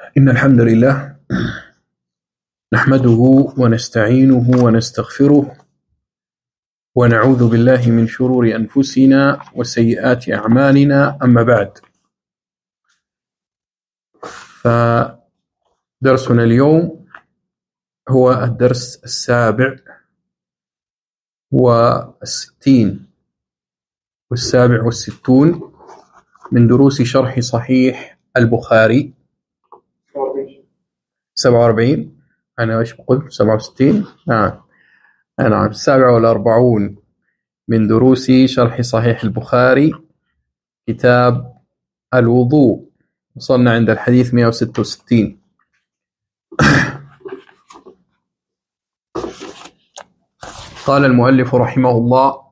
إن الحمد لله نحمده ونستعينه ونستغفره ونعوذ بالله من شرور أنفسنا وسيئات أعمالنا. أما بعد، فدرسنا اليوم هو الدرس 67 من دروس شرح صحيح البخاري. 47 أنا إيش بقول 67 نعم 47 من دروس شرح صحيح البخاري، كتاب الوضوء. وصلنا عند الحديث 166. قال المؤلف رحمه الله: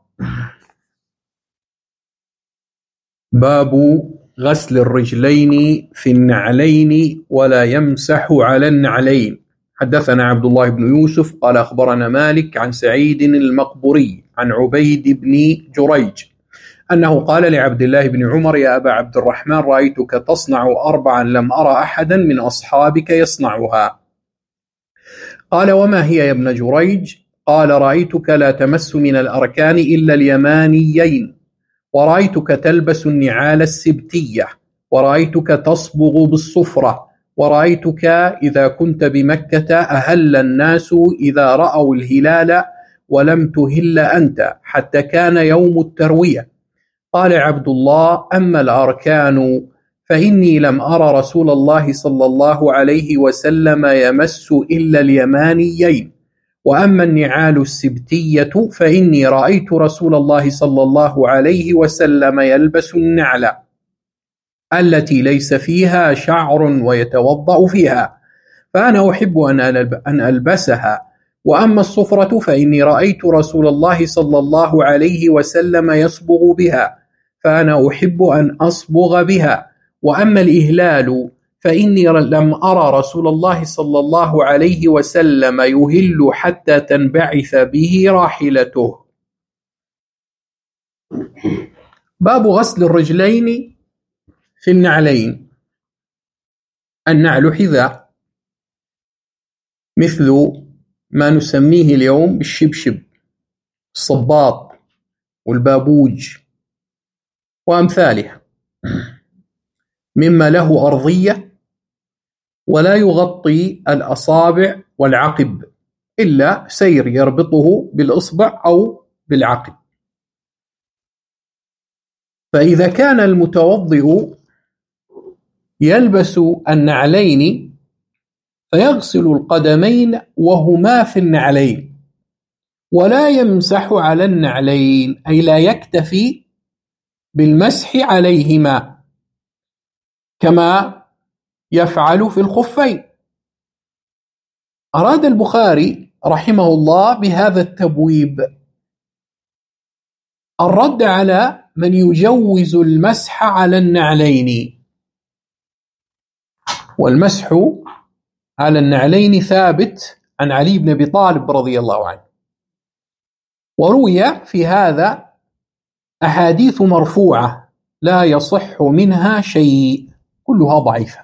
باب غسل الرجلين في النعلين ولا يمسح على النعلين. حدثنا عبد الله بن يوسف قال أخبرنا مالك عن سعيد المقبوري عن عبيد بن جريج أنه قال لعبد الله بن عمر: يا أبا عبد الرحمن، رأيتك تصنع 4 لم أرى أحدا من أصحابك يصنعها. قال: وما هي يا ابن جريج؟ قال: رأيتك لا تمس من الأركان إلا اليمانيين، ورأيتك تلبس النعال السبتية، ورأيتك تصبغ بالصفرة، ورأيتك إذا كنت بمكة أهل الناس إذا رأوا الهلال ولم تهل أنت حتى كان يوم التروية. قال عبد الله: أما الأركان فإني لم أرى رسول الله صلى الله عليه وسلم يمس إلا اليمانيين، وأما النعال السبتية فإني رأيت رسول الله صلى الله عليه وسلم يلبس النعل التي ليس فيها شعر ويتوضأ فيها، فأنا أحب أن ألبسها. وأما الصفرة فإني رأيت رسول الله صلى الله عليه وسلم يصبغ بها، فأنا أحب أن أصبغ بها. وأما الإهلال فإني لم أرى رسول الله صلى الله عليه وسلم يهل حتى تنبعث به راحلته. باب غسل الرجلين في النعلين. النعل حذاء مثل ما نسميه اليوم بالشبشب، الصباط والبابوج وأمثالها، مما له أرضية ولا يغطي الأصابع والعقب إلا سير يربطه بالإصبع أو بالعقب. فإذا كان المتوضئ يلبس النعلين فيغسل القدمين وهما في النعلين، ولا يمسح على النعلين، أي لا يكتفي بالمسح عليهما كما يفعل في الخفين. أراد البخاري رحمه الله بهذا التبويب الرد على من يجوز المسح على النعلين. والمسح على النعلين ثابت عن علي بن أبي طالب رضي الله عنه، وروي في هذا أحاديث مرفوعة لا يصح منها شيء، كلها ضعيفة.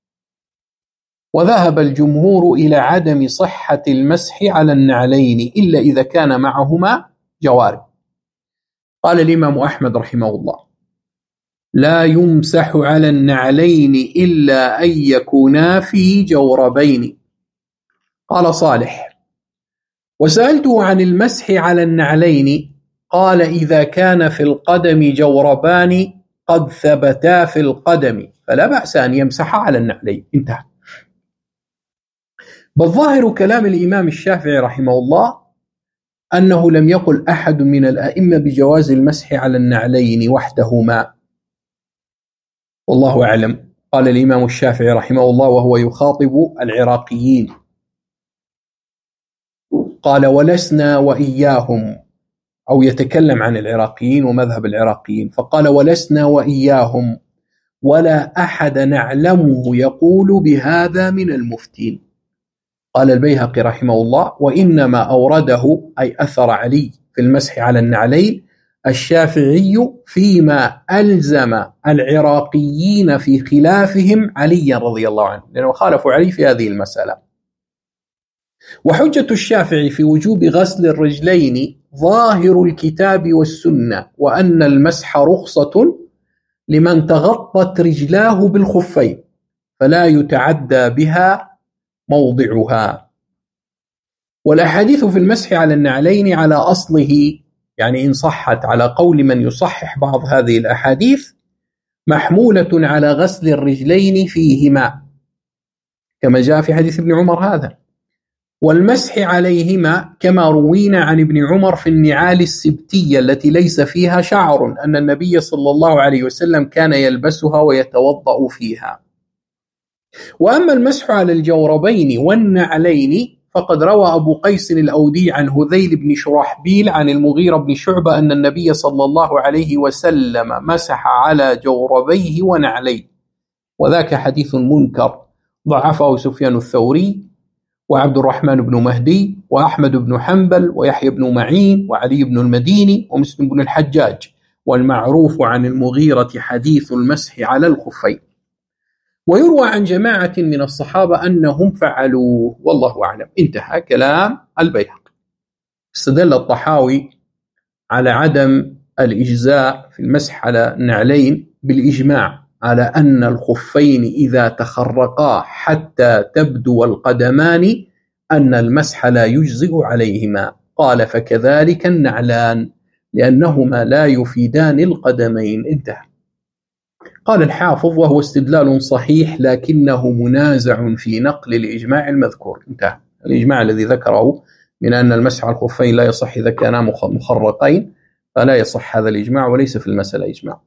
وذهب الجمهور إلى عدم صحة المسح على النعلين إلا إذا كان معهما جوارب. قال الإمام أحمد رحمه الله: لا يمسح على النعلين إلا أن يكونا في جوربين. قال صالح: وسألته عن المسح على النعلين، قال: إذا كان في القدم جوربان قد ثبتا في القدم فلا بأس أن يمسح على النعلين. انتهى. بالظاهر كلام الإمام الشافعي رحمه الله أنه لم يقل أحد من الأئمة بجواز المسح على النعلين وحدهما، والله أعلم. قال الإمام الشافعي رحمه الله وهو يخاطب العراقيين، قال: ولسنا وإياهم، أو يتكلم عن العراقيين ومذهب العراقيين، فقال: ولسنا وإياهم ولا أحد نعلمه يقول بهذا من المفتين. قال البيهقي رحمه الله: وإنما أورده أي أثر علي في المسح على النعلين الشافعي فيما ألزم العراقيين في خلافهم عليا رضي الله عنه، لأنه خالفوا علي في هذه المسألة. وحجة الشافعي في وجوب غسل الرجلين ظاهر الكتاب والسنة، وأن المسح رخصة لمن تغطت رجلاه بالخفين فلا يتعدى بها موضعها. والأحاديث في المسح على النعلين على أصله، يعني إن صحت على قول من يصحح بعض هذه الأحاديث، محمولة على غسل الرجلين فيهما كما جاء في حديث ابن عمر هذا، والمسح عليهما كما روينا عن ابن عمر في النعال السبتية التي ليس فيها شعر أن النبي صلى الله عليه وسلم كان يلبسها ويتوضأ فيها. وأما المسح على الجوربين والنعلين فقد روى أبو قيس الأودي عن هذيل بن شرحبيل عن المغيرة بن شعبة أن النبي صلى الله عليه وسلم مسح على جوربيه ونعليه، وذاك حديث منكر ضعفه سفيان الثوري وعبد الرحمن بن مهدي وأحمد بن حنبل ويحيى بن معين وعلي بن المديني ومسلم بن الحجاج، والمعروف عن المغيرة حديث المسح على الخفين. ويروى عن جماعة من الصحابة أنهم فعلوا، والله أعلم. انتهى كلام البيهقي. استدل الطحاوي على عدم الإجزاء في المسح على النعلين بالإجماع على أن الخفين إذا تخرقا حتى تبدو القدمان أن المسح لا يجزئ عليهما. قال فكذلك النعلان لأنهما لا يفيدان القدمين. انتهى. قال الحافظ وهو استدلال صحيح لكنه منازع في نقل الإجماع المذكور. انتهى. الإجماع الذي ذكره من أن المسح على الخفين لا يصح إذا كانا مخرقين فلا يصح هذا الإجماع وليس في المسألة إجماع.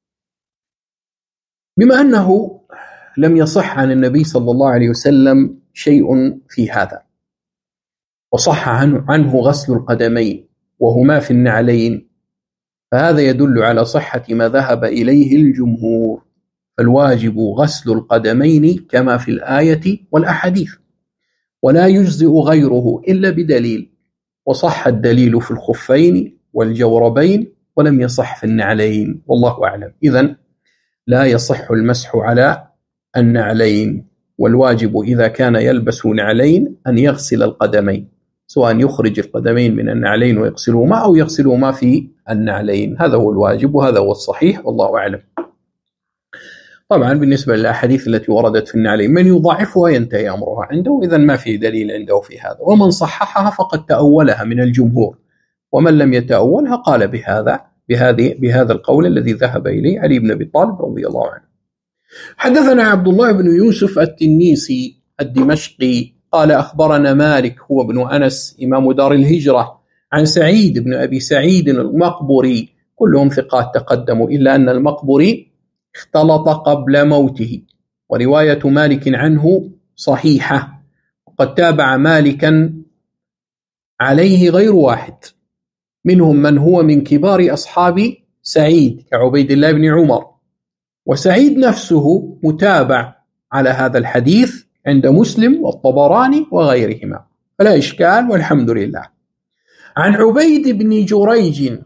بما أنه لم يصح عن النبي صلى الله عليه وسلم شيء في هذا، وصح عنه غسل القدمين وهما في النعلين، فهذا يدل على صحة ما ذهب إليه الجمهور، فالواجب غسل القدمين كما في الآية والأحاديث، ولا يجزئ غيره إلا بدليل، وصح الدليل في الخفين والجوربين ولم يصح في النعلين، والله أعلم. إذن لا يصح المسح على النعلين، والواجب إذا كان يلبس نعلين أن يغسل القدمين، سواء يخرج القدمين من النعلين ويغسلهما أو يغسلهما في النعلين، هذا هو الواجب وهذا هو الصحيح، والله أعلم. طبعا بالنسبة للأحاديث التي وردت في النعلين من يضاعفها ينتهي أمرها عنده، إذن ما في دليل عنده في هذا، ومن صححها فقد تأولها من الجمهور، ومن لم يتأولها قال بهذا القول الذي ذهب إليه علي بن أبي طالب رضي الله عنه. حدثنا عبد الله بن يوسف التنيسي الدمشقي قال أخبرنا مالك هو ابن أنس إمام دار الهجرة عن سعيد بن أبي سعيد المقبري، كلهم ثقات تقدموا إلا أن المقبري اختلط قبل موته، ورواية مالك عنه صحيحة، وقد تابع مالكا عليه غير واحد، منهم من هو من كبار أصحاب سعيد كعبيد الله بن عمر، وسعيد نفسه متابع على هذا الحديث عند مسلم والطبراني وغيرهما، فلا إشكال والحمد لله. عن عبيد بن جريج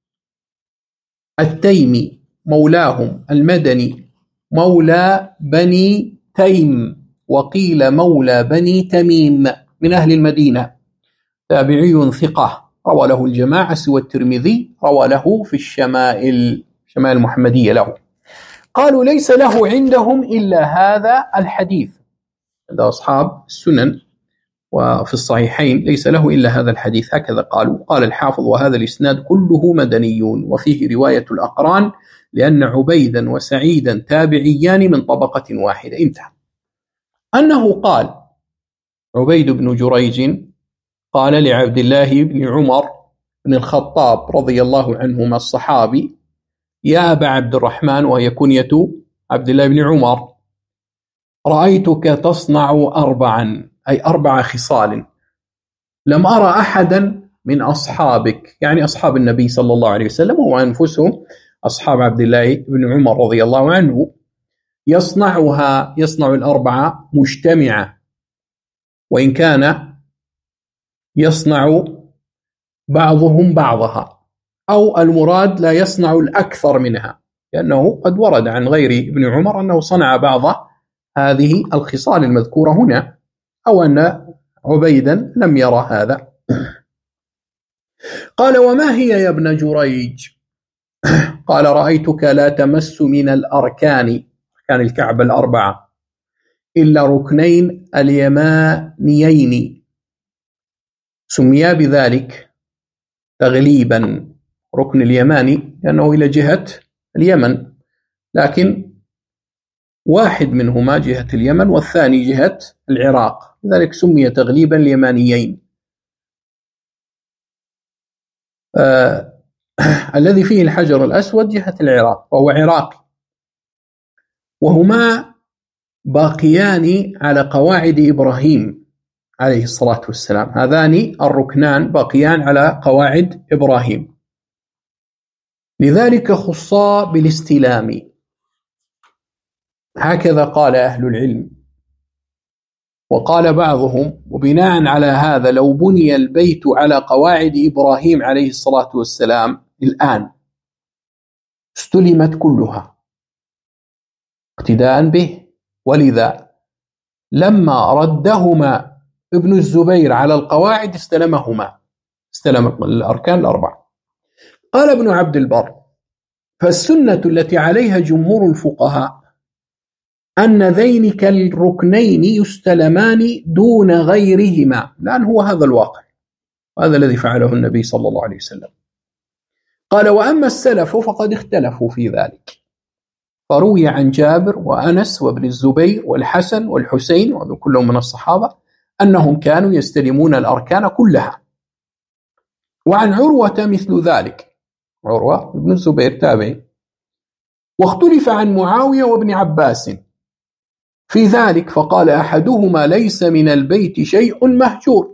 التيمي مولاهم المدني مولى بني تيم، وقيل مولى بني تميم، من أهل المدينة، تابعي ثقة، روى له الجماعة سوى الترمذي، روى له في الشمائل المحمدية له. قالوا ليس له عندهم إلا هذا الحديث، عند أصحاب السنن وفي الصحيحين ليس له إلا هذا الحديث، هكذا قالوا. قال الحافظ وهذا الإسناد كله مدنيون، وفيه رواية الأقران لأن عبيدا وسعيدا تابعيان من طبقة واحدة. انتهى. أنه قال عبيد بن جريج قال لعبد الله بن عمر بن الخطاب رضي الله عنهما الصحابي يا أبا عبد الرحمن، وهي كنية عبد الله بن عمر، رأيتك تصنع 4 أي 4 خصال لم أرى أحدا من أصحابك، يعني أصحاب النبي صلى الله عليه وسلم وأنفسهم أصحاب عبد الله بن عمر رضي الله عنه، يصنع 4 مجتمعة، وإن كان يصنع بعضهم بعضها أو المراد لا يصنع الأكثر منها، لأنه قد ورد عن غير ابن عمر أنه صنع بعض هذه الخصال المذكورة هنا، أو أن عبيدا لم يرى هذا. قال: وما هي يا ابن جريج؟ قال: رأيتك لا تمس من الأركان، أركان الكعبة الأربعة، إلا ركنين اليمانيين، سميا بذلك تغليبا، ركن اليماني لأنه إلى جهة اليمن، لكن واحد منهما جهة اليمن والثاني جهة العراق، لذلك سمي تغليبا اليمانيين. الذي فيه الحجر الأسود جهة العراق وهو عراقي، وهما باقيان على قواعد إبراهيم عليه الصلاة والسلام، هذان الركنان باقيان على قواعد إبراهيم، لذلك خصا بالاستلام، هكذا قال أهل العلم. وقال بعضهم: وبناء على هذا لو بني البيت على قواعد إبراهيم عليه الصلاة والسلام الآن استلمت كلها اقتداء به، ولذا لما ردهما ابن الزبير على القواعد استلم الأركان الأربعة. قال ابن عبد البر: فالسنة التي عليها جمهور الفقهاء أن ذينك الركنين يستلمان دون غيرهما، لأن هو هذا الواقع، وهذا الذي فعله النبي صلى الله عليه وسلم. قال: وأما السلف فقد اختلفوا في ذلك، فروي عن جابر وأنس وابن الزبير والحسن والحسين وهذول كلهم من الصحابة أنهم كانوا يستلمون الأركان كلها، وعن عروة مثل ذلك، عروة بن الزبير تابعي. واختلف عن معاوية وابن عباس في ذلك، فقال أحدهما: ليس من البيت شيء مهجور.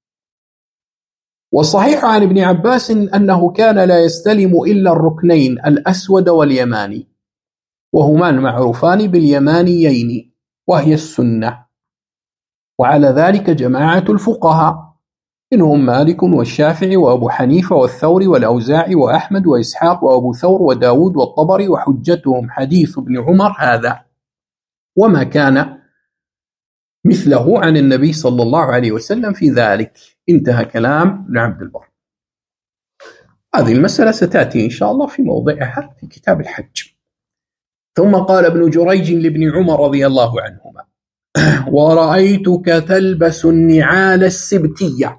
والصحيح عن ابن عباس أنه كان لا يستلم إلا الركنين الأسود واليماني، وهما المعروفان باليمانيين، وهي السنة. وعلى ذلك جماعة الفقهاء، منهم مالك والشافعي وأبو حنيفة والثوري والأوزاعي وأحمد وإسحاق وأبو ثور وداود والطبري، وحجتهم حديث ابن عمر هذا وما كان مثله عن النبي صلى الله عليه وسلم في ذلك. انتهى كلام ابن عبد البر. هذه المسألة ستأتي إن شاء الله في موضعها في كتاب الحج. ثم قال ابن جريج لابن عمر رضي الله عنهما: ورأيتك تلبس النعال السبتية،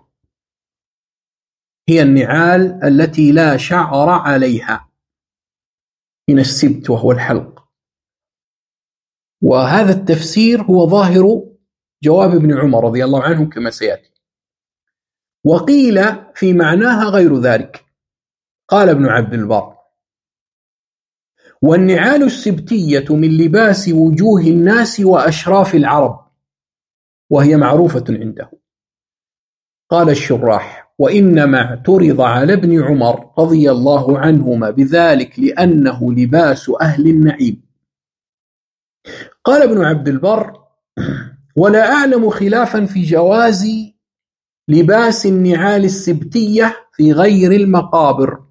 هي النعال التي لا شعر عليها، من السبت وهو الحلق. وهذا التفسير هو ظاهر جواب ابن عمر رضي الله عنه كما سيأتي. وقيل في معناها غير ذلك. قال ابن عبد البر: والنعال السبتية من لباس وجوه الناس وأشراف العرب، وهي معروفة عنده. قال الشراح: وإنما اعترض على ابن عمر رضي الله عنهما بذلك لأنه لباس أهل النعيم. قال ابن عبد البر: ولا أعلم خلافا في جواز لباس النعال السبتية في غير المقابر،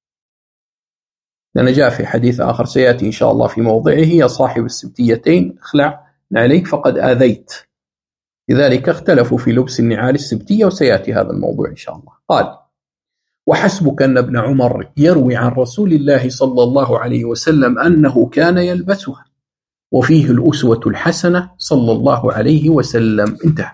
لأن جاء في حديث آخر سيأتي إن شاء الله في موضعه: يا صاحب السبتيتين اخلع عليك فقد آذيت. لذلك اختلفوا في لبس النعال السبتية، وسيأتي هذا الموضوع إن شاء الله. قال: وحسبك أن ابن عمر يروي عن رسول الله صلى الله عليه وسلم أنه كان يلبسها، وفيه الأسوة الحسنة صلى الله عليه وسلم. انتهى.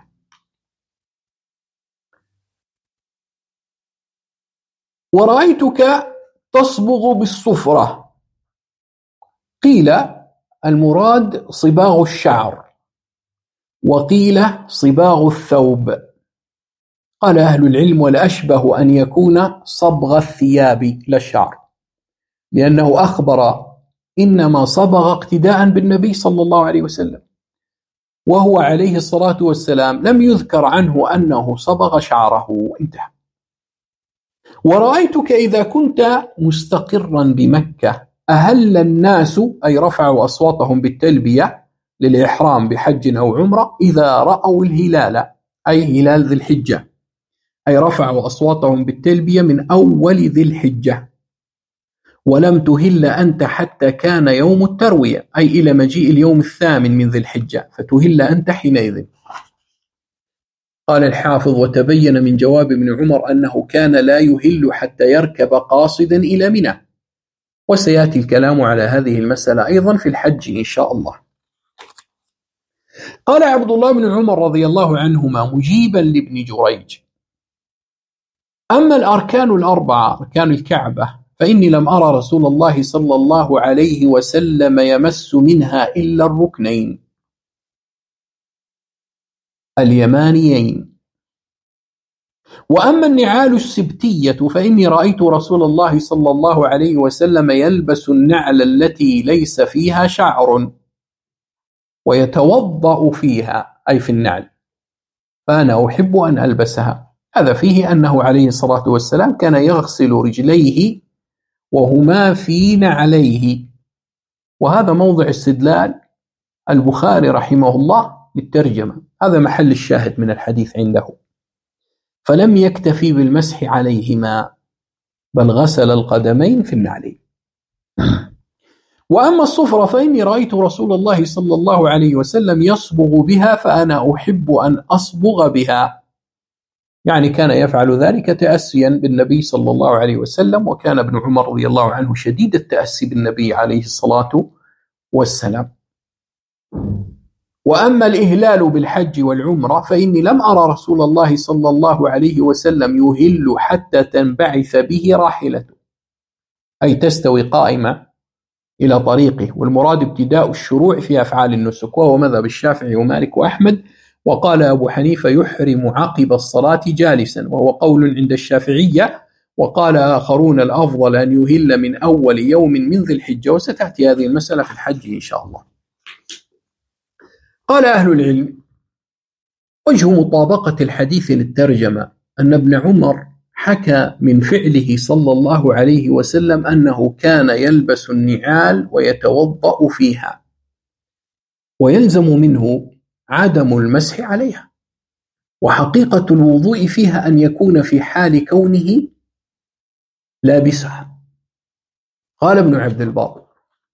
ورأيتك تصبغ بالصفرة، قيل المراد صباغ الشعر، وقيل صباغ الثوب. قال أهل العلم: والأشبه أن يكون صبغ الثياب لا الشعر، لأنه أخبر إنما صبغ اقتداء بالنبي صلى الله عليه وسلم، وهو عليه الصلاة والسلام لم يذكر عنه أنه صبغ شعره. انتهى. ورأيتك إذا كنت مستقرا بمكة أهل الناس، أي رفعوا أصواتهم بالتلبية للإحرام بحج أو عمرة، إذا رأوا الهلال، أي هلال ذي الحجة، أي رفعوا أصواتهم بالتلبية من أول ذي الحجة ولم تهل أنت حتى كان يوم التروية، أي إلى مجيء اليوم الثامن من ذي الحجة، فتهل أنت حينئذ. قال الحافظ: وتبين من جواب ابن عمر أنه كان لا يهل حتى يركب قاصدا إلى منى، وسيأتي الكلام على هذه المسألة أيضا في الحج إن شاء الله. قال عبد الله بن عمر رضي الله عنهما مجيبا لابن جريج: أما الأركان الأربعة أركان الكعبة فإني لم أرى رسول الله صلى الله عليه وسلم يمس منها إلا الركنين اليمانيين. وأما النعال السبتية فإني رأيت رسول الله صلى الله عليه وسلم يلبس النعل التي ليس فيها شعر ويتوضأ فيها، أي في النعل، فأنا أحب أن ألبسها. هذا فيه أنه عليه الصلاة والسلام كان يغسل رجليه وهما في نعليه، وهذا موضع استدلال البخاري رحمه الله بالترجمة، هذا محل الشاهد من الحديث عنده. فلم يكتفي بالمسح عليهما بل غسل القدمين في النعلين. وأما الصفرة فإني رأيت رسول الله صلى الله عليه وسلم يصبغ بها فأنا أحب أن أصبغ بها، يعني كان يفعل ذلك تأسيا بالنبي صلى الله عليه وسلم، وكان ابن عمر رضي الله عنه شديد التأسي بالنبي عليه الصلاة والسلام. وأما الإهلال بالحج والعمرة فإني لم أرى رسول الله صلى الله عليه وسلم يهل حتى تنبعث به راحلته، أي تستوي قائمة إلى طريقه، والمراد ابتداء الشروع في أفعال النسك، وهو مذهب الشافعي ومالك وأحمد. وقال أبو حنيفة: يحرم عقب الصلاة جالسا، وهو قول عند الشافعية. وقال آخرون: الأفضل أن يهل من أول يوم من ذي الحجة، وستأتي هذه المسألة في الحج إن شاء الله. قال أهل العلم: وجه مطابقة الحديث للترجمة أن ابن عمر حكى من فعله صلى الله عليه وسلم أنه كان يلبس النعال ويتوضأ فيها، ويلزم منه عدم المسح عليها، وحقيقة الوضوء فيها أن يكون في حال كونه لابسها. قال ابن عبد البر: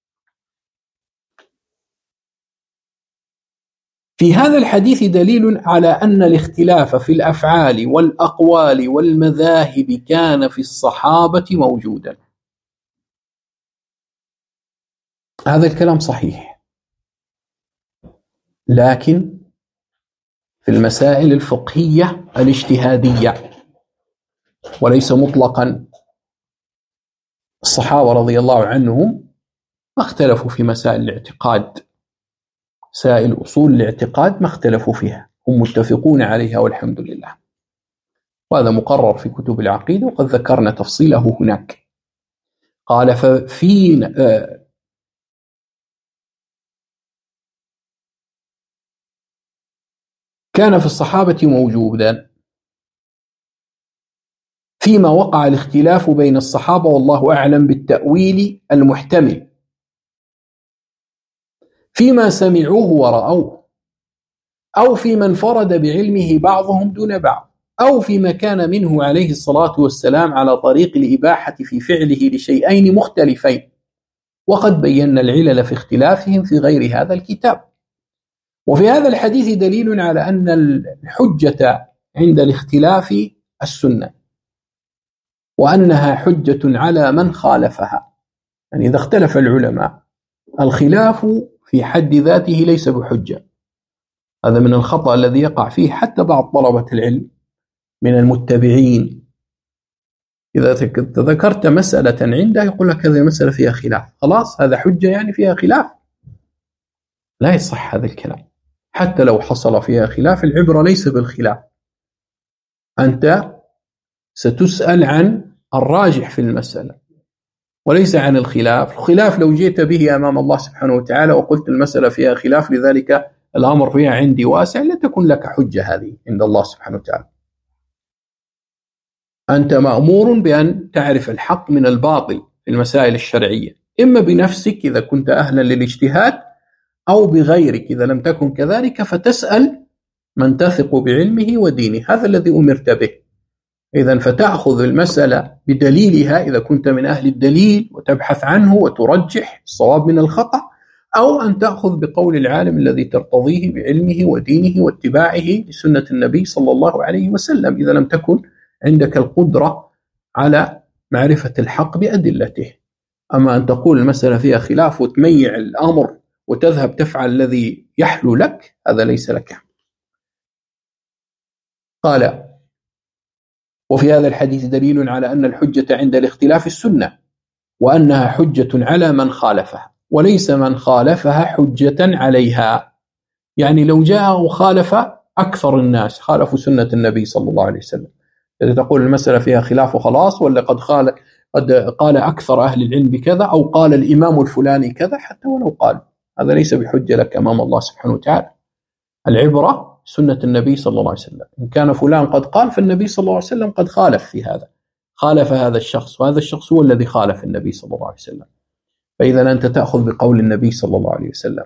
في هذا الحديث دليل على أن الاختلاف في الأفعال والأقوال والمذاهب كان في الصحابة موجودا. هذا الكلام صحيح، لكن في المسائل الفقهية الاجتهادية وليس مطلقا. الصحابة رضي الله عنهم ما اختلفوا في مسائل الاعتقاد، مسائل أصول الاعتقاد ما اختلفوا فيها، هم متفقون عليها والحمد لله، وهذا مقرر في كتب العقيدة وقد ذكرنا تفصيله هناك. قال: كان في الصحابة موجودا فيما وقع الاختلاف بين الصحابة، والله أعلم بالتأويل المحتمل، فيما سمعوه ورأوه، أو فيما انفرد بعلمه بعضهم دون بعض، أو فيما كان منه عليه الصلاة والسلام على طريق الإباحة في فعله لشيئين مختلفين، وقد بينا العلل في اختلافهم في غير هذا الكتاب. وفي هذا الحديث دليل على أن الحجة عند الاختلاف السنة، وأنها حجة على من خالفها. يعني إذا اختلف العلماء الخلاف في حد ذاته ليس بحجة، هذا من الخطأ الذي يقع فيه حتى بعض طلبة العلم من المتبعين. إذا ذكرت مسألة عنده يقول لك هذه المسألة فيها خلاف، خلاص هذا حجة يعني فيها خلاف. لا يصح هذا الكلام، حتى لو حصل فيها خلاف العبرة ليس بالخلاف، أنت ستسأل عن الراجح في المسألة وليس عن الخلاف. الخلاف لو جئت به أمام الله سبحانه وتعالى وقلت المسألة فيها خلاف لذلك الأمر فيها عندي واسع، لا تكون لك حجة هذه عند الله سبحانه وتعالى. أنت مأمور بأن تعرف الحق من الباطل في المسائل الشرعية، إما بنفسك إذا كنت أهلا للاجتهاد، أو بغيرك إذا لم تكن كذلك، فتسأل من تثق بعلمه ودينه. هذا الذي أمرت به، إذن فتأخذ المسألة بدليلها إذا كنت من أهل الدليل وتبحث عنه وترجح الصواب من الخطأ، أو أن تأخذ بقول العالم الذي ترتضيه بعلمه ودينه واتباعه لسنة النبي صلى الله عليه وسلم إذا لم تكن عندك القدرة على معرفة الحق بأدلته. أما أن تقول المسألة فيها خلاف وتميع الأمر وتذهب تفعل الذي يحلو لك، هذا ليس لك. قال: وفي هذا الحديث دليل على أن الحجة عند الاختلاف السنة، وأنها حجة على من خالفها، وليس من خالفها حجة عليها. يعني لو جاء وخالف أكثر الناس خالفوا سنة النبي صلى الله عليه وسلم، إذا تقول المسألة فيها خلاف وخلاص، ولا قد قال أكثر أهل العلم بكذا، أو قال الإمام الفلاني كذا، حتى ولو قال، هذا ليس بحجة لك أمام الله سبحانه وتعالى. العبرة سنة النبي صلى الله عليه وسلم، إن كان فلان قد قال فالنبي صلى الله عليه وسلم قد خالف في هذا، خالف هذا الشخص، وهذا الشخص هو الذي خالف النبي صلى الله عليه وسلم. فإذا أنت تأخذ بقول النبي صلى الله عليه وسلم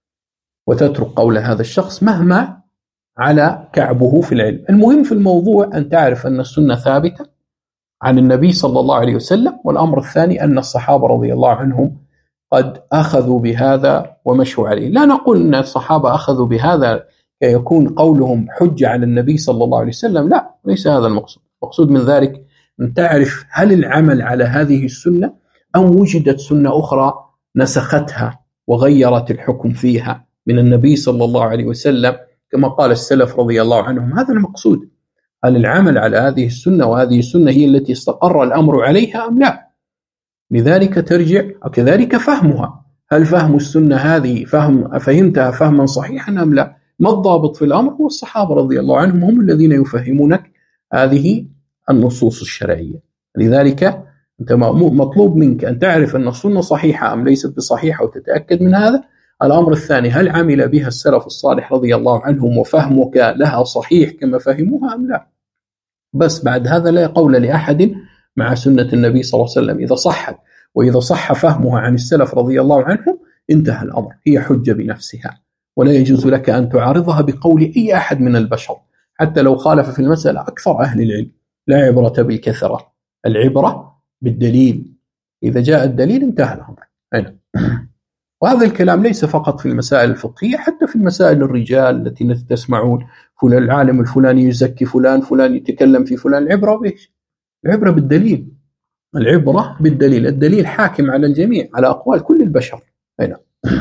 وتترك قول هذا الشخص مهما على كعبه في العلم. المهم في الموضوع أن تعرف أن السنة ثابتة عن النبي صلى الله عليه وسلم. والأمر الثاني أن الصحابة رضي الله عنهم قد أخذوا بهذا ومشوا عليه. لا نقول أن الصحابة أخذوا بهذا يكون قولهم حجة على النبي صلى الله عليه وسلم، لا، ليس هذا المقصود. المقصود من ذلك أن تعرف هل العمل على هذه السنة أم وجدت سنة أخرى نسختها وغيرت الحكم فيها من النبي صلى الله عليه وسلم كما قال السلف رضي الله عنهم. هذا المقصود، هل العمل على هذه السنة وهذه السنة هي التي استقر الأمر عليها أم لا. لذلك ترجع، وكذلك فهمها، هل فهم السنة هذه فهمتها فهما صحيحا أم لا. ما الضابط في الأمر؟ هو الصحابة رضي الله عنهم هم الذين يفهمونك هذه النصوص الشرعية. لذلك أنت مطلوب منك أن تعرف أن السنة صحيحة أم ليست بصحيحة وتتأكد من هذا. الأمر الثاني، هل عمل بها السلف الصالح رضي الله عنهم وفهمك لها صحيح كما فهموها أم لا. بس بعد هذا لا قول لأحد مع سنة النبي صلى الله عليه وسلم. إذا صحت وإذا صح فهمها عن السلف رضي الله عنهم انتهى الأمر، هي حجة بنفسها، ولا يجوز لك أن تعارضها بقول أي أحد من البشر حتى لو خالف في المسألة أكثر أهل العلم. لا عبرة بالكثرة، العبرة بالدليل. إذا جاء الدليل انتهى الأمر. هنا. وهذا الكلام ليس فقط في المسائل الفقهية، حتى في المسائل الرجال التي تسمعون فلان العالم الفلاني يزكي فلان يتكلم في فلان. العبرة بإيش؟ العبرة بالدليل. العبرة بالدليل، الدليل حاكم على الجميع، على أقوال كل البشر. هنا.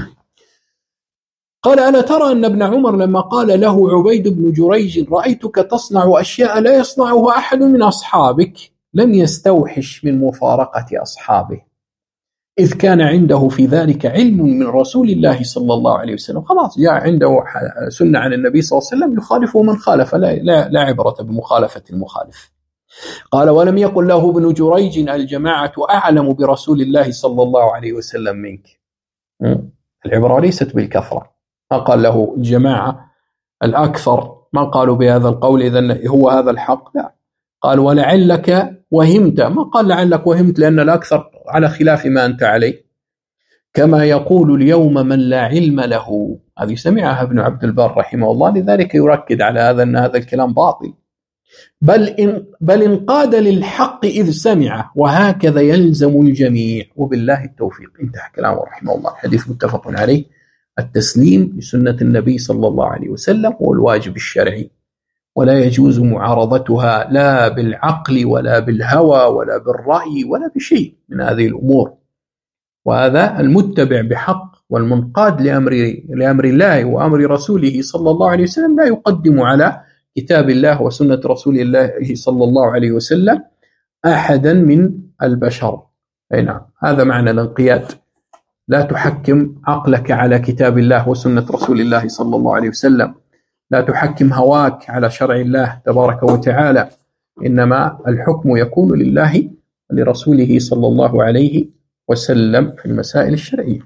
قال: ألا ترى أن ابن عمر لما قال له عبيد بن جريج رأيتك تصنع أشياء لا يصنعها أحد من أصحابك، لم يستوحش من مفارقة أصحابه، إذ كان عنده في ذلك علم من رسول الله صلى الله عليه وسلم. خلاص جاء عنده سنة عن النبي صلى الله عليه وسلم يخالفه من خالف، لا عبرة بمخالفة المخالف. قال: ولم يقل له ابن جريج الجماعة أعلم برسول الله صلى الله عليه وسلم منك. العبرة ليست بالكثرة، ما قال له الجماعة الأكثر، ما قالوا بهذا القول إذن هو هذا الحق، لا. قال: ولعلك وهمت، ما قال لعلك وهمت لأن الأكثر على خلاف ما أنت عليه. كما يقول اليوم من لا علم له. هذه سمعها ابن عبد البر رحمه الله، لذلك يركد على هذا أن هذا الكلام باطل. بل انقاد للحق إذ سمعه، وهكذا يلزم الجميع، وبالله التوفيق. انتهى كلامه رحمه الله. حديث متفق عليه. التسليم لسنة النبي صلى الله عليه وسلم هو الواجب الشرعي، ولا يجوز معارضتها لا بالعقل ولا بالهوى ولا بالرأي ولا بشيء من هذه الأمور. وهذا المتبع بحق والمنقاد لأمر الله وأمر رسوله صلى الله عليه وسلم لا يقدم على كتاب الله وسنة رسول الله صلى الله عليه وسلم أحدا من البشر. نعم، هذا معنى الانقياد. لا تحكم عقلك على كتاب الله وسنة رسول الله صلى الله عليه وسلم، لا تحكم هواك على شرع الله تبارك وتعالى، إنما الحكم يكون لله ولرسوله صلى الله عليه وسلم في المسائل الشرعية.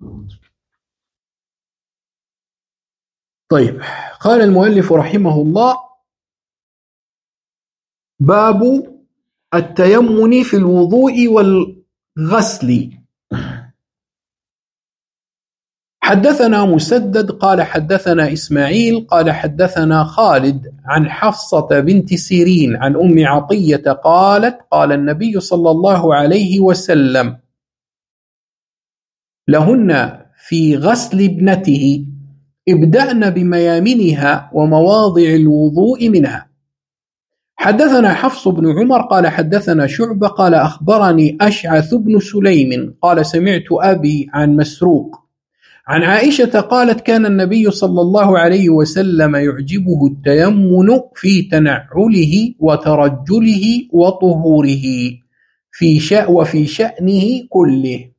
طيب، قال المؤلف رحمه الله: باب التيمن في الوضوء والغسل. حدثنا مسدد قال حدثنا إسماعيل قال حدثنا خالد عن حفصة بنت سيرين عن أم عطية قالت قال النبي صلى الله عليه وسلم لهن في غسل ابنته ابدأن بميامنها ومواضع الوضوء منها. حدثنا حفص بن عمر قال حدثنا شعبة قال أخبرني أشعث بن سليم قال سمعت أبي عن مسروق عن عائشة قالت كان النبي صلى الله عليه وسلم يعجبه التيمن في تنعله وترجله وطهوره وفي شأنه كله.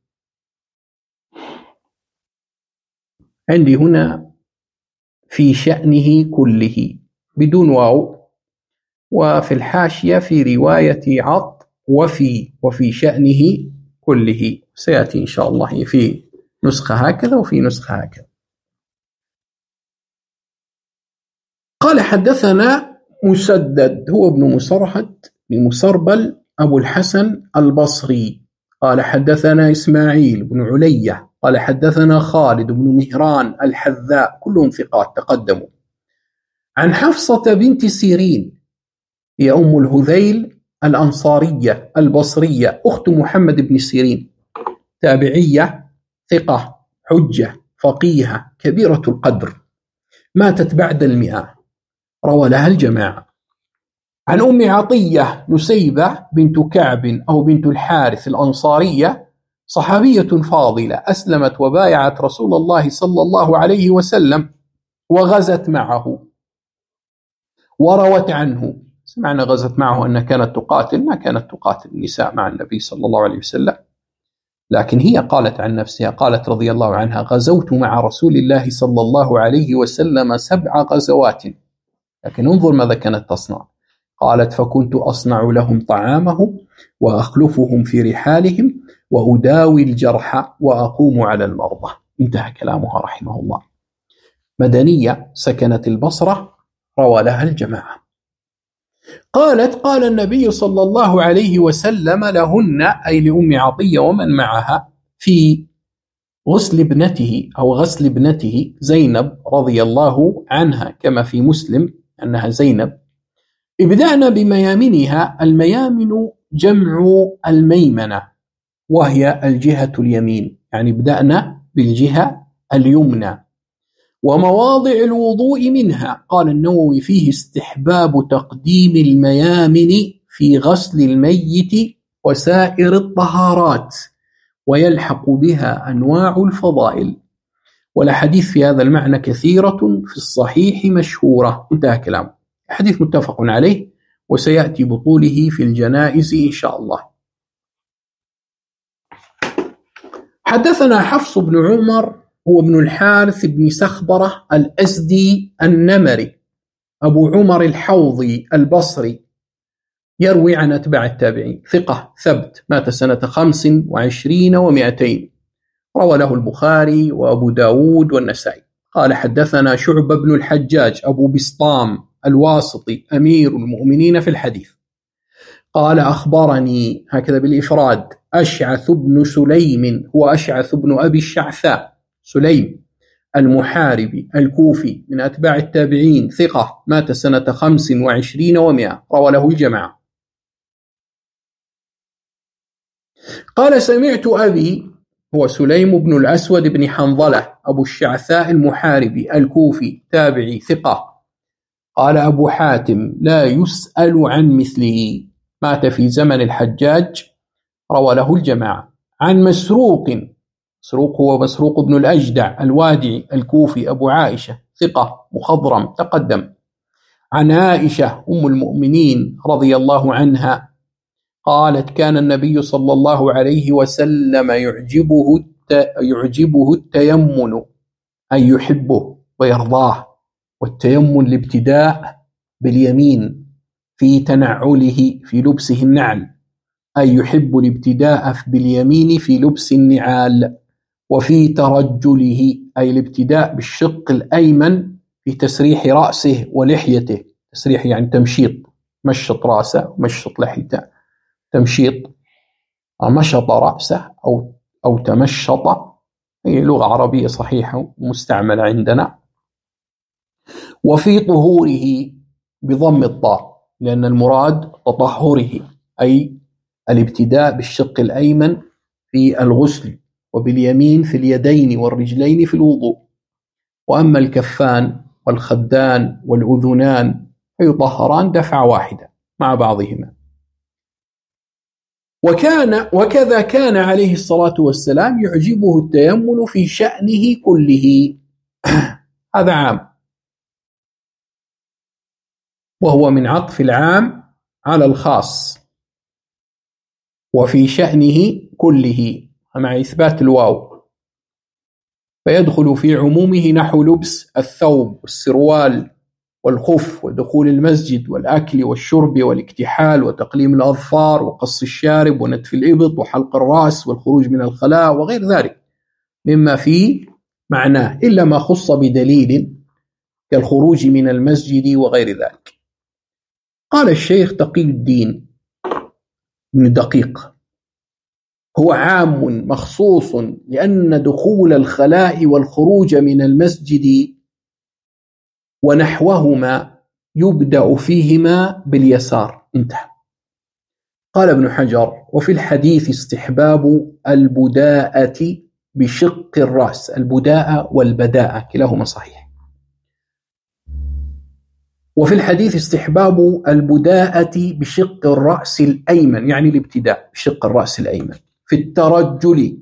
عندي هنا في شأنه كله بدون واو، وفي الحاشية في رواية عط وفي شأنه كله، سيأتي إن شاء الله في نسخة هكذا وفي نسخة هكذا. قال حدثنا مسدد هو ابن مسرهد بمسربل أبو الحسن البصري قال حدثنا إسماعيل بن علية قال حدثنا خالد بن مهران الحذاء كلهم ثقات تقدموا عن حفصة بنت سيرين هي أم الهذيل الأنصارية البصرية أخت محمد بن سيرين، تابعية ثقة حجة فقيهة كبيرة القدر، ماتت بعد 100، روى لها الجماعة. عن أم عطية نسيبة بنت كعب أو بنت الحارث الأنصارية صحابية فاضلة أسلمت وبايعت رسول الله صلى الله عليه وسلم وغزت معه وروت عنه. سمعنا غزت معه أنها كانت تقاتل، ما كانت تقاتل النساء مع النبي صلى الله عليه وسلم، لكن هي قالت عن نفسها قالت رضي الله عنها غزوت مع رسول الله صلى الله عليه وسلم 7 غزوات، لكن انظر ماذا كانت تصنع. قالت فكنت أصنع لهم طعامهم وأخلفهم في رحالهم وأداوي الجرحى وأقوم على المرضى. انتهى كلامها رحمه الله. مدنية سكنت البصرة، روى لها الجماعة. قالت قال النبي صلى الله عليه وسلم لهن أي لأم عطية ومن معها في غسل ابنته أو غسل ابنته زينب رضي الله عنها كما في مسلم أنها زينب ابدأنا بميامنها. الميامن جمع الميمنة وهي الجهة اليمين، يعني ابدأنا بالجهة اليمنى. ومواضع الوضوء منها قال النووي فيه استحباب تقديم الميامن في غسل الميت وسائر الطهارات ويلحق بها أنواع الفضائل، والحديث في هذا المعنى كثيرة في الصحيح مشهورة. انتهى كلامه. حديث متفق عليه وسيأتي بطوله في الجنائز إن شاء الله. حدثنا حفص بن عمر هو ابن الحارث بن سخبرة الأزدي النمري أبو عمر الحوضي البصري، يروي عن أتباع التابعين، ثقة ثبت، مات سنة 25 و200، روى له البخاري وأبو داود والنسائي. قال حدثنا شعبة بن الحجاج أبو بسطام الواسطي أمير المؤمنين في الحديث قال أخبرني هكذا بالإفراد أشعث بن سليم هو أشعث بن أبي الشعثاء سليم المحاربي الكوفي من أتباع التابعين، ثقة، مات سنة 25 و100، روى له الجماعة. قال سمعت أبي هو سليم بن الأسود بن حنظلة أبو الشعثاء المحاربي الكوفي تابعي ثقة. قال أبو حاتم لا يسأل عن مثله، مات في زمن الحجاج، روى له الجماعة. عن مسروق هو مسروق بن الأجدع الوادعي الكوفي أبو عائشة ثقة مخضرم تقدم. عن عائشة أم المؤمنين رضي الله عنها قالت كان النبي صلى الله عليه وسلم يعجبه التيمن أي يحبه ويرضاه، والتيمن الابتداء باليمين في تنعله في لبسه النعل، أي يحب الابتداء باليمين في لبس النعال، وفي ترجله أي الابتداء بالشق الأيمن في تسريح رأسه ولحيته، تسريح يعني تمشيط، مشط رأسه ومشط لحيته، تمشيط، مشط رأسه أو تمشط هي لغة عربية صحيحة ومستعملة عندنا. وفي طهوره بضم الطاء، لأن المراد تطهره، أي الابتداء بالشق الأيمن في الغسل، وباليمين في اليدين والرجلين في الوضوء. وأما الكفان والخدان والأذنان فيطهران دفعة واحدة مع بعضهما. وكذا كان عليه الصلاة والسلام يعجبه التيمم في شأنه كله. هذا عام، وهو من عطف العام على الخاص. وفي شأنه كله مع إثبات الواو، فيدخل في عمومه نحو لبس الثوب والسروال والخف، ودخول المسجد، والأكل والشرب والاكتحال وتقليم الأظفار وقص الشارب ونتف الإبط وحلق الرأس والخروج من الخلاء وغير ذلك مما في معناه، إلا ما خص بدليل كالخروج من المسجد وغير ذلك. قال الشيخ تقي الدين بن دقيق: هو عام مخصوص لأن دخول الخلاء والخروج من المسجد ونحوهما يبدأ فيهما باليسار. انتهى. قال ابن حجر: وفي الحديث استحباب البداءة بشق الرأس. البداءة والبداءة كلاهما صحيح. وفي الحديث استحباب البداءة بشق الرأس الأيمن، يعني الابتداء بشق الرأس الأيمن في الترجل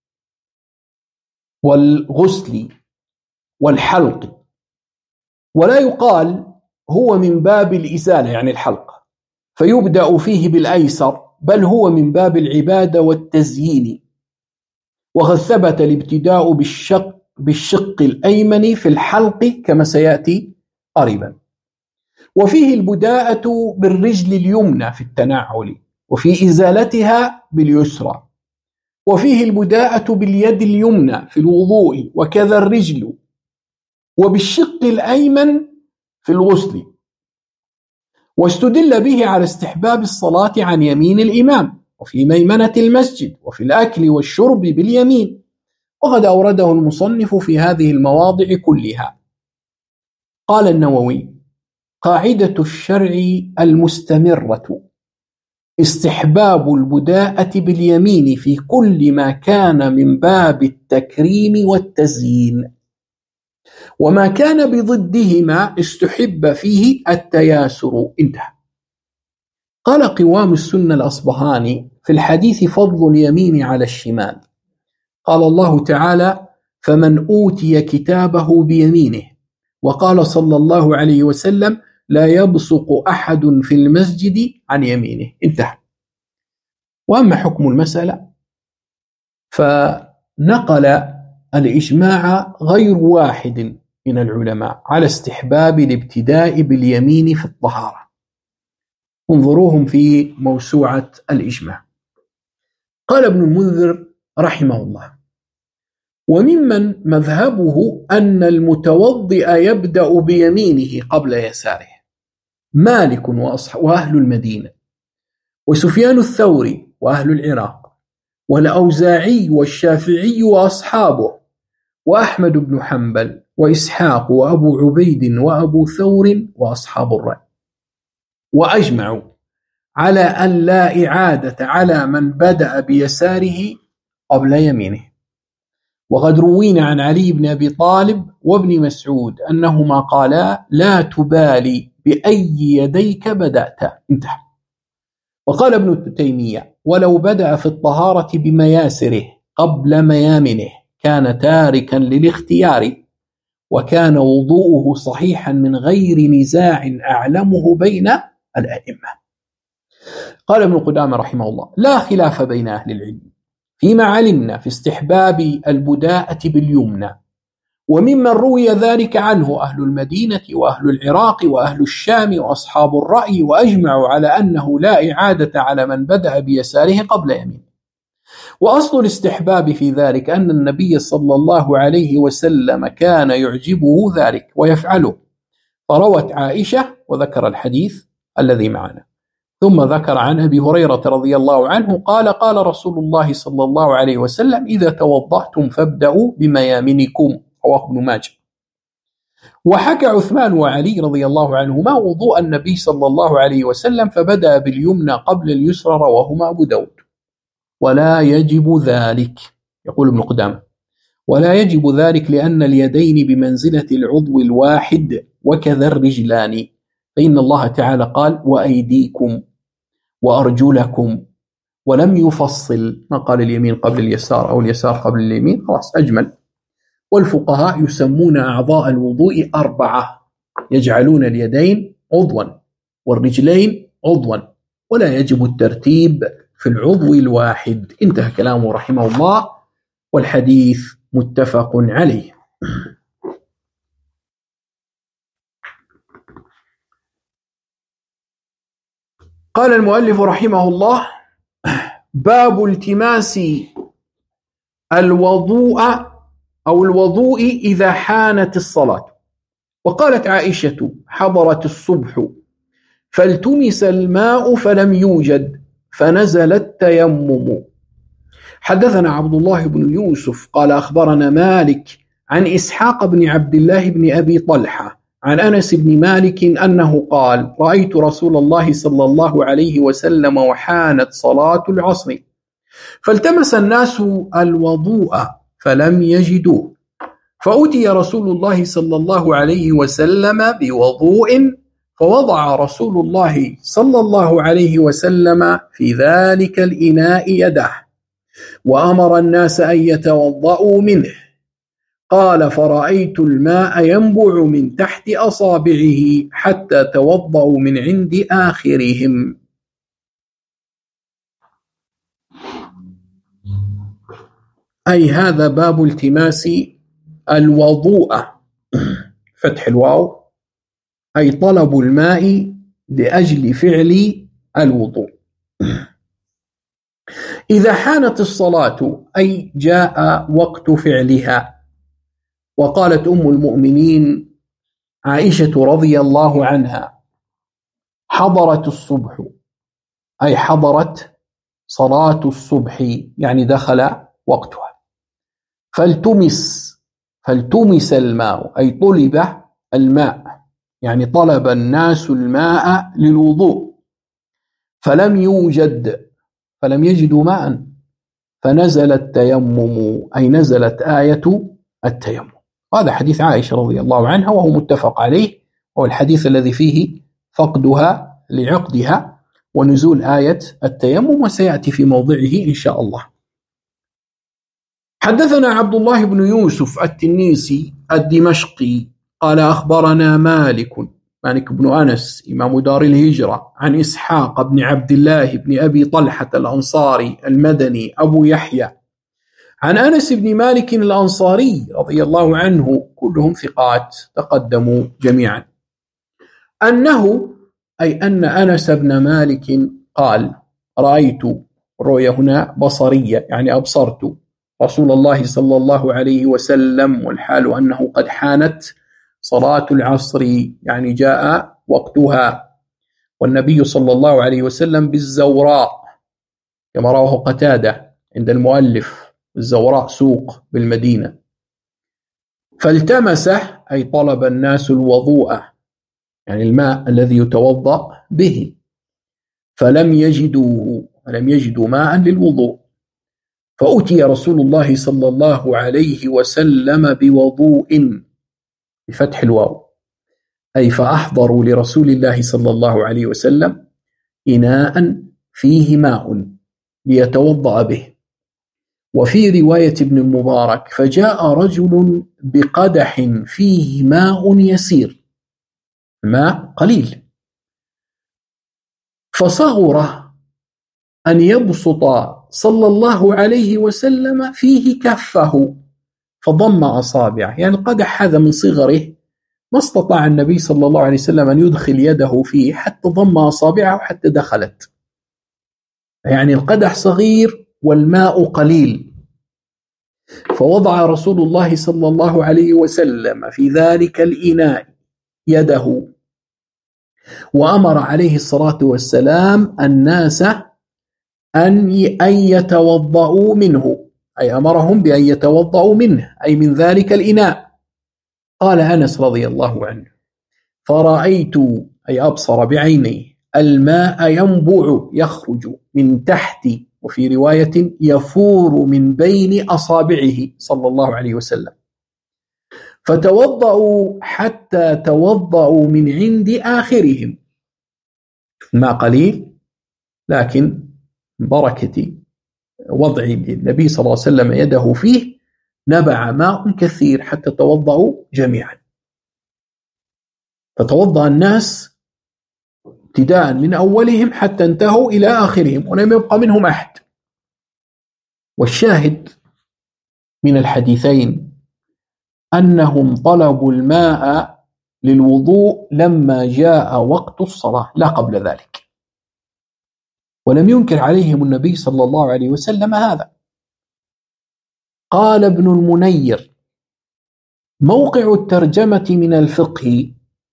والغسل والحلق، ولا يقال هو من باب الإزالة يعني الحلق فيبدأ فيه بالأيسر، بل هو من باب العبادة والتزيين. وقد ثبت الابتداء بالشق الأيمن في الحلق كما سيأتي قريبا. وفيه البداءة بالرجل اليمنى في التنعل، وفي إزالتها باليسرى. وفيه البداءة باليد اليمنى في الوضوء، وكذا الرجل، وبالشق الأيمن في الغسل. واستدل به على استحباب الصلاة عن يمين الإمام، وفي ميمنة المسجد، وفي الأكل والشرب باليمين، وقد أورده المصنف في هذه المواضع كلها. قال النووي: قاعدة الشرع المستمرة استحباب البداءة باليمين في كل ما كان من باب التكريم والتزيين، وما كان بضدهما استحب فيه التياسر. انتهى. قال قوام السنة الأصبهاني في الحديث فضل اليمين على الشمال: قال الله تعالى: فمن أوتي كتابه بيمينه. وقال صلى الله عليه وسلم: لا يبصق أحد في المسجد عن يمينه. انتهى. وأما حكم المسألة فنقل الإجماع غير واحد من العلماء على استحباب الابتداء باليمين في الطهارة. انظروهم في موسوعة الإجماع. قال ابن المنذر رحمه الله: وممن مذهبه أن المتوضئ يبدأ بيمينه قبل يساره مالك وأهل المدينة، وسفيان الثوري وأهل العراق، والأوزاعي والشافعي وأصحابه، وأحمد بن حنبل وإسحاق وأبو عبيد وأبو ثور وأصحاب الرأي. وأجمعوا على أن لا إعادة على من بدأ بيساره قبل يمينه. وقد روينا عن علي بن أبي طالب وابن مسعود أنهما قالا: لا تبالي بأي يديك بدأت. انتهى. وقال ابن تيمية: ولو بدأ في الطهارة بمياسره قبل ميامنه كان تاركا للاختيار، وكان وضوءه صحيحا من غير نزاع أعلمه بين الأئمة. قال ابن قدامة رحمه الله: لا خلاف بين أهل العلم فيما علمنا في استحباب البداءة باليمنى، وممن روي ذلك عنه أهل المدينة وأهل العراق وأهل الشام وأصحاب الرأي، وأجمعوا على أنه لا إعادة على من بدأ بيساره قبل يمينه. وأصل الاستحباب في ذلك أن النبي صلى الله عليه وسلم كان يعجبه ذلك ويفعله، فروت عائشة وذكر الحديث الذي معنا: ثم ذكر عن أبي هريرة رضي الله عنه قال قال رسول الله صلى الله عليه وسلم إذا توضأتم فابدأوا بميامنكم، رواه ابن ماجه. وحكى عثمان وعلي رضي الله عنهما وضوء النبي صلى الله عليه وسلم فبدأ باليمنى قبل اليسرى، رواهما أبو داود. ولا يجب ذلك، يقول ابن قدامة، ولا يجب ذلك لأن اليدين بمنزلة العضو الواحد وكذا الرجلان، فإن الله تعالى قال وأيديكم وأرجلكم، ولم يفصل ما قال اليمين قبل اليسار أو اليسار قبل اليمين، خلاص أجمل. والفقهاء يسمون أعضاء الوضوء 4، يجعلون اليدين عضوا والرجلين عضوا، ولا يجب الترتيب في العضو الواحد. انتهى كلامه رحمه الله، والحديث متفق عليه. قال المؤلف رحمه الله باب التماس الوضوء أو الوضوء إذا حانت الصلاة. وقالت عائشة حضرت الصبح فالتمس الماء فلم يوجد فنزل التيمم. حدثنا عبد الله بن يوسف قال أخبرنا مالك عن إسحاق بن عبد الله بن أبي طلحة عن أنس بن مالك أنه قال رأيت رسول الله صلى الله عليه وسلم وحانت صلاة العصر فالتمس الناس الوضوء فلم يجدوه، فأتي رسول الله صلى الله عليه وسلم بوضوء فوضع رسول الله صلى الله عليه وسلم في ذلك الإناء يده وأمر الناس أن يتوضأوا منه. قال فرأيت الماء ينبع من تحت أصابعه حتى توضأوا من عند آخرهم. أي هذا باب التماس الوضوء، فتح الواو، أي طلب الماء لأجل فعل الوضوء. إذا حانت الصلاة أي جاء وقت فعلها. وقالت أم المؤمنين عائشة رضي الله عنها حضرت الصبح أي حضرت صلاة الصبح، يعني دخل وقتها. فالتمس الماء أي طلب الماء، يعني طلب الناس الماء للوضوء فلم يجدوا ماء فنزل التيمم أي نزلت آية التيمم. وهذا حديث عائشة رضي الله عنها وهو متفق عليه، وهو الحديث الذي فيه فقدها لعقدها ونزول آية التيمم، وسيأتي في موضعه إن شاء الله. حدثنا عبد الله بن يوسف التنيسي الدمشقي قال أخبرنا مالك بن أنس إمام دار الهجرة عن إسحاق بن عبد الله بن أبي طلحة الأنصاري المدني أبو يحيى عن أنس بن مالك الأنصاري رضي الله عنه، كلهم ثقات تقدموا جميعا، أن أنس بن مالك قال رأيت، رؤيا هنا بصرية يعني أبصرت رسول الله صلى الله عليه وسلم والحال أنه قد حانت صلاة العصر، يعني جاء وقتها، والنبي صلى الله عليه وسلم بالزوراء كما رواه قتادة عند المؤلف، الزوراء سوق بالمدينة. فالتمسه أي طلب الناس الوضوء، يعني الماء الذي يتوضأ به، فلم يجدوا ماء للوضوء، فأتي رسول الله صلى الله عليه وسلم بوضوء بفتح الواو، أي فأحضروا لرسول الله صلى الله عليه وسلم إناء فيه ماء ليتوضأ به. وفي رواية ابن المبارك فجاء رجل بقدح فيه ماء يسير، ماء قليل، فصغر أن يبسط صلى الله عليه وسلم فيه كفه فضم أصابعه، يعني القدح هذا من صغره ما استطاع النبي صلى الله عليه وسلم أن يدخل يده فيه حتى ضم أصابعه حتى دخلت، يعني القدح صغير والماء قليل. فوضع رسول الله صلى الله عليه وسلم في ذلك الإناء يده وأمر عليه الصلاة والسلام الناس أن يتوضأوا منه، أي أمرهم بأن يتوضأوا منه، أي من ذلك الإناء. قال أنس رضي الله عنه: فرأيت، أي أبصر بعينيه، الماء ينبع يخرج من تحت، وفي رواية يفور من بين أصابعه صلى الله عليه وسلم، فتوضأوا حتى توضأوا من عند آخرهم. ما قليل، لكن بركة وضع النبي صلى الله عليه وسلم يده فيه نبع ماء كثير حتى توضأوا جميعا. فتوضأ الناس ابتداء من أولهم حتى انتهوا إلى آخرهم، ولم يبقى منهم أحد. والشاهد من الحديثين أنهم طلبوا الماء للوضوء لما جاء وقت الصلاة، لا قبل ذلك، ولم ينكر عليهم النبي صلى الله عليه وسلم هذا. قال ابن المنير: موقع الترجمة من الفقه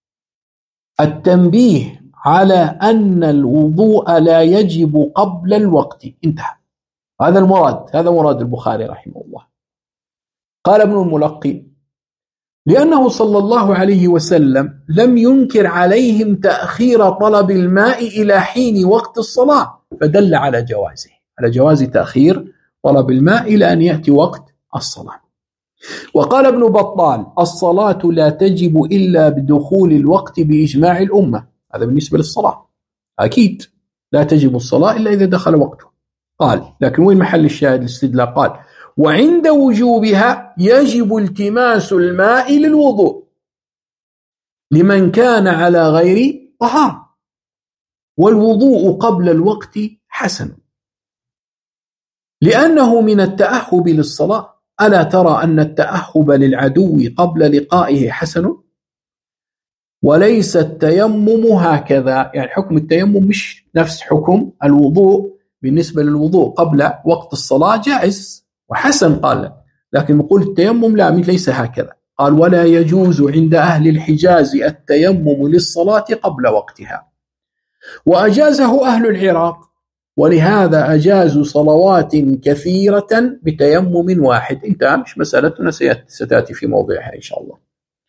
التنبيه على أن الوضوء لا يجب قبل الوقت. انتهى. هذا المراد، هذا مراد البخاري رحمه الله. قال ابن الملقن: لأنه صلى الله عليه وسلم لم ينكر عليهم تأخير طلب الماء إلى حين وقت الصلاة، فدل على جوازه، على جواز تأخير طلب الماء إلى أن يأتي وقت الصلاة. وقال ابن بطال: الصلاة لا تجب إلا بدخول الوقت بإجماع الأمة. هذا بالنسبة للصلاة، أكيد لا تجب الصلاة إلا إذا دخل وقته. قال: لكن وين محل الشاهد الاستدلال؟ قال: وعند وجوبها يجب التماس الماء للوضوء لمن كان على غير طهارة، والوضوء قبل الوقت حسن، لأنه من التأهب للصلاة. ألا ترى أن التأهب للعدو قبل لقائه حسن؟ وليس التيمم هكذا، يعني حكم التيمم مش نفس حكم الوضوء. بالنسبة للوضوء قبل وقت الصلاة جائز وحسن، قال، لكن نقول التيمم لا، ليس هكذا. قال: ولا يجوز عند أهل الحجاز التيمم للصلاة قبل وقتها، وأجازه أهل العراق، ولهذا أجازوا صلوات كثيرة بتيمم واحد. انتهى، مش مسألتنا، ستأتي في موضعها إن شاء الله.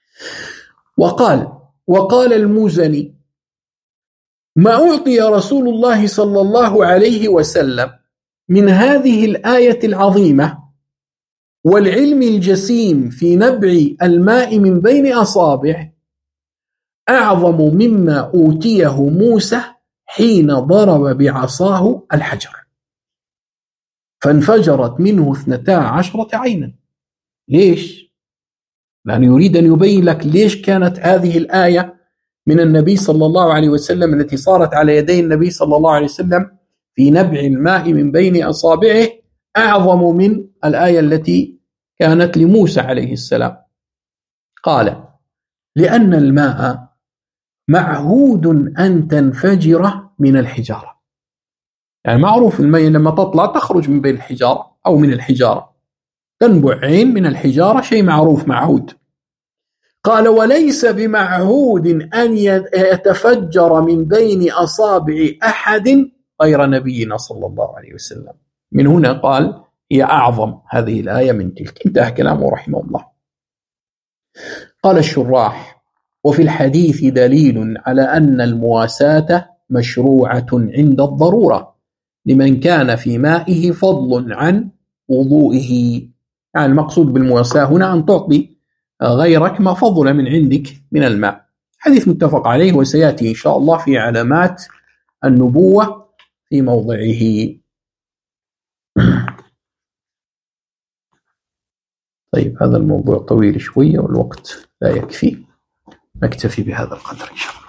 وقال المزني: ما أعطي رسول الله صلى الله عليه وسلم من هذه الآية العظيمة والعلم الجسيم في نبع الماء من بين أصابعه أعظم مما أوتيه موسى حين ضرب بعصاه الحجر فانفجرت منه 12 عينا. ليش؟ لأنه يريد أن يبين لك ليش كانت هذه الآية من النبي صلى الله عليه وسلم التي صارت على يدي النبي صلى الله عليه وسلم في نبع الماء من بين أصابعه أعظم من الآية التي كانت لموسى عليه السلام. قال: لأن الماء معهود أن تنفجر من الحجارة، يعني معروف الماء لما تطلع تخرج من بين الحجارة أو من الحجارة، تنبع عين من الحجارة، شيء معروف معهود. قال: وليس بمعهود أن يتفجر من بين أصابع أحد غير نبينا صلى الله عليه وسلم. من هنا قال: هي أعظم هذه الآية من تلك. انتهى كلامه رحمه الله. قال الشراح: وفي الحديث دليل على أن المواساة مشروعة عند الضرورة لمن كان في مائه فضل عن وضوئه. يعني المقصود بالمواساة هنا أن تعطي غيرك ما فضل من عندك من الماء. حديث متفق عليه، وسيأتي إن شاء الله في علامات النبوة في موضعه. طيب، هذا الموضوع طويل شوية والوقت لا يكفي، نكتفي بهذا القدر إن شاء الله.